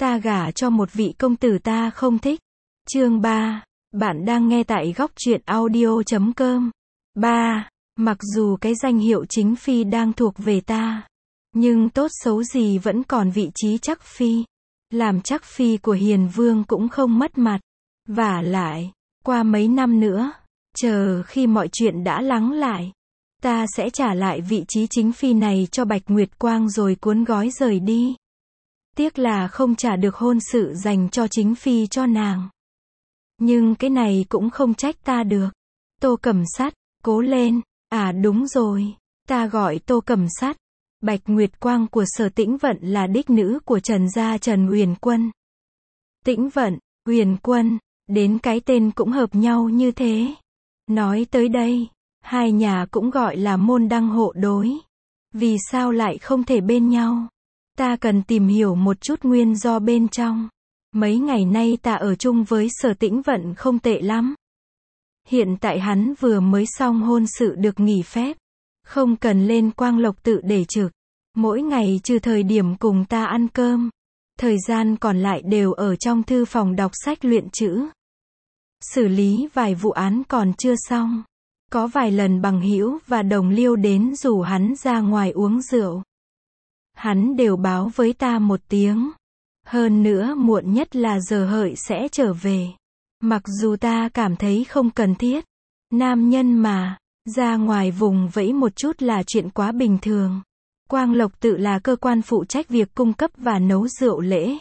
ta gả cho một vị công tử ta không thích. Chương 3. Bạn đang nghe tại góc truyện audio.com. 3. Mặc dù cái danh hiệu chính phi đang thuộc về ta, nhưng tốt xấu gì vẫn còn vị trí chắc phi. Làm chắc phi của Hiền Vương cũng không mất mặt. Vả lại, qua mấy năm nữa, chờ khi mọi chuyện đã lắng lại, ta sẽ trả lại vị trí chính phi này cho Bạch Nguyệt Quang rồi cuốn gói rời đi. Tiếc là không trả được hôn sự dành cho chính phi cho nàng. Nhưng cái này cũng không trách ta được. Tô Cẩm Sắt, cố lên. À đúng rồi, ta gọi Tô Cẩm Sắt. Bạch Nguyệt Quang của Sở Tĩnh Vận là đích nữ của Trần gia Trần Uyển Quân. Tĩnh Vận, Uyển Quân, đến cái tên cũng hợp nhau như thế. Nói tới đây, hai nhà cũng gọi là môn đăng hộ đối. Vì sao lại không thể bên nhau? Ta cần tìm hiểu một chút nguyên do bên trong. Mấy ngày nay ta ở chung với Sở Tĩnh Vận không tệ lắm. Hiện tại hắn vừa mới xong hôn sự được nghỉ phép. Không cần lên Quang Lộc tự để trực. Mỗi ngày trừ thời điểm cùng ta ăn cơm, thời gian còn lại đều ở trong thư phòng đọc sách luyện chữ. Xử lý vài vụ án còn chưa xong. Có vài lần bằng hữu và đồng liêu đến rủ hắn ra ngoài uống rượu. Hắn đều báo với ta một tiếng. Hơn nữa muộn nhất là giờ hợi sẽ trở về. Mặc dù ta cảm thấy không cần thiết. Nam nhân mà, ra ngoài vùng vẫy một chút là chuyện quá bình thường. Quang Lộc tự là cơ quan phụ trách việc cung cấp và nấu rượu lễ,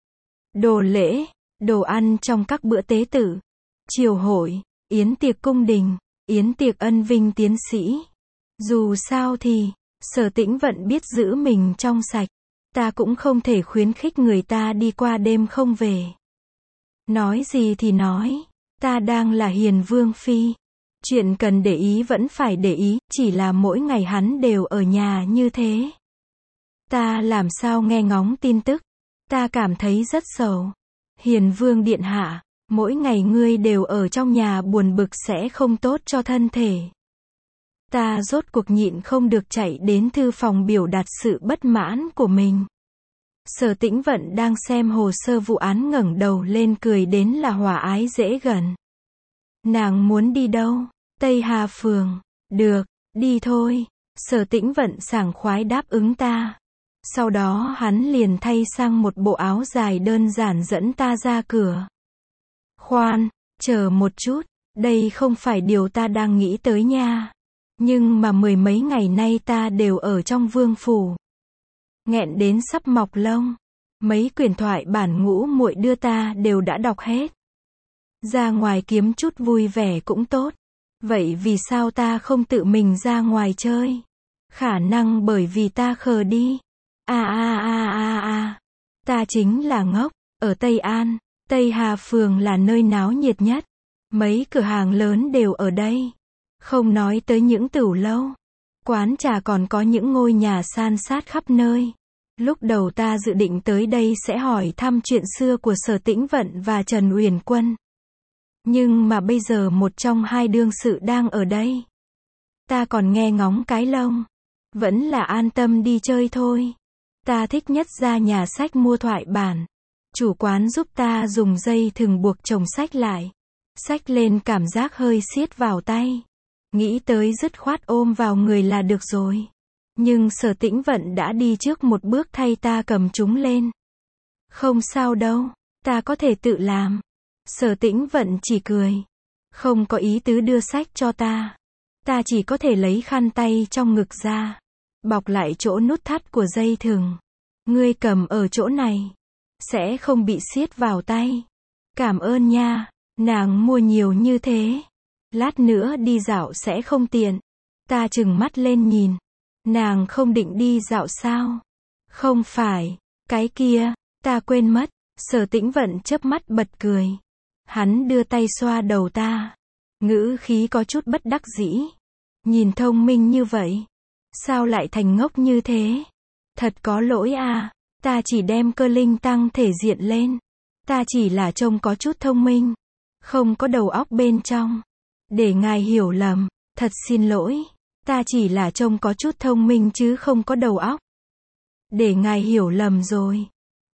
đồ ăn trong các bữa tế tự, triều hội, yến tiệc cung đình, yến tiệc ân vinh tiến sĩ. Dù sao thì, Sở Tĩnh Vận biết giữ mình trong sạch. Ta cũng không thể khuyến khích người ta đi qua đêm không về. Nói gì thì nói, ta đang là Hiền Vương phi. Chuyện cần để ý vẫn phải để ý, chỉ là mỗi ngày hắn đều ở nhà như thế. Ta làm sao nghe ngóng tin tức, ta cảm thấy rất sầu. Hiền Vương điện hạ, mỗi ngày ngươi đều ở trong nhà buồn bực sẽ không tốt cho thân thể. Ta rốt cuộc nhịn không được chạy đến thư phòng biểu đạt sự bất mãn của mình. Sở Tĩnh Vận đang xem hồ sơ vụ án ngẩng đầu lên cười đến là hòa ái dễ gần. Nàng muốn đi đâu? Tây Hà Phường. Được, đi thôi. Sở Tĩnh Vận sảng khoái đáp ứng ta. Sau đó hắn liền thay sang một bộ áo dài đơn giản dẫn ta ra cửa. Khoan, chờ một chút, đây không phải điều ta đang nghĩ tới nha. Nhưng mà mười mấy ngày nay ta đều ở trong vương phủ. Nghẹn đến sắp mọc lông. Mấy quyển thoại bản ngũ muội đưa ta đều đã đọc hết. Ra ngoài kiếm chút vui vẻ cũng tốt. Vậy vì sao ta không tự mình ra ngoài chơi? Khả năng bởi vì ta khờ đi. Ta chính là ngốc. Ở Tây An, Tây Hà Phường là nơi náo nhiệt nhất. Mấy cửa hàng lớn đều ở đây. Không nói tới những tửu lâu, quán trà, còn có những ngôi nhà san sát khắp nơi. Lúc đầu ta dự định tới đây sẽ hỏi thăm chuyện xưa của Sở Tĩnh Vận và Trần Uyển Quân. Nhưng mà bây giờ một trong hai đương sự đang ở đây. Ta còn nghe ngóng cái lông. Vẫn là an tâm đi chơi thôi. Ta thích nhất ra nhà sách mua thoại bản. Chủ quán giúp ta dùng dây thừng buộc chồng sách lại. Sách lên cảm giác hơi siết vào tay. Nghĩ tới dứt khoát ôm vào người là được rồi. Nhưng Sở Tĩnh Vận đã đi trước một bước thay ta cầm chúng lên. Không sao đâu, ta có thể tự làm. Sở Tĩnh Vận chỉ cười. Không có ý tứ đưa sách cho ta. Ta chỉ có thể lấy khăn tay trong ngực ra. Bọc lại chỗ nút thắt của dây thừng. Ngươi cầm ở chỗ này. Sẽ không bị siết vào tay. Cảm ơn nha, nàng mua nhiều như thế. Lát nữa đi dạo sẽ không tiện. Ta trừng mắt lên nhìn. Nàng không định đi dạo sao? Không phải, cái kia, ta quên mất. Sở Tĩnh Vận chớp mắt bật cười. Hắn đưa tay xoa đầu ta. Ngữ khí có chút bất đắc dĩ. Nhìn thông minh như vậy, sao lại thành ngốc như thế? Thật có lỗi à, ta chỉ đem cơ linh tăng thể diện lên. Ta chỉ là trông có chút thông minh, không có đầu óc bên trong. Để ngài hiểu lầm, thật xin lỗi. Ta chỉ là trông có chút thông minh chứ không có đầu óc. Để ngài hiểu lầm rồi.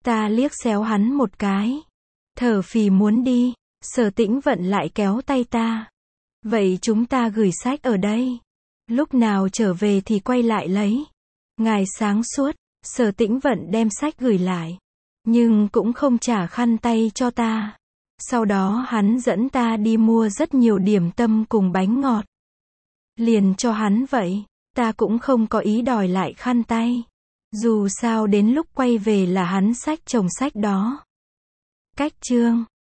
Ta liếc xéo hắn một cái. Thở phì muốn đi. Sở Tĩnh Vận lại kéo tay ta. Vậy chúng ta gửi sách ở đây. Lúc nào trở về thì quay lại lấy. Ngài sáng suốt. Sở Tĩnh Vận đem sách gửi lại. Nhưng cũng không trả khăn tay cho ta. Sau đó hắn dẫn ta đi mua rất nhiều điểm tâm cùng bánh ngọt. Liền cho hắn vậy. Ta cũng không có ý đòi lại khăn tay. Dù sao đến lúc quay về là hắn xách chồng sách đó. Cách chương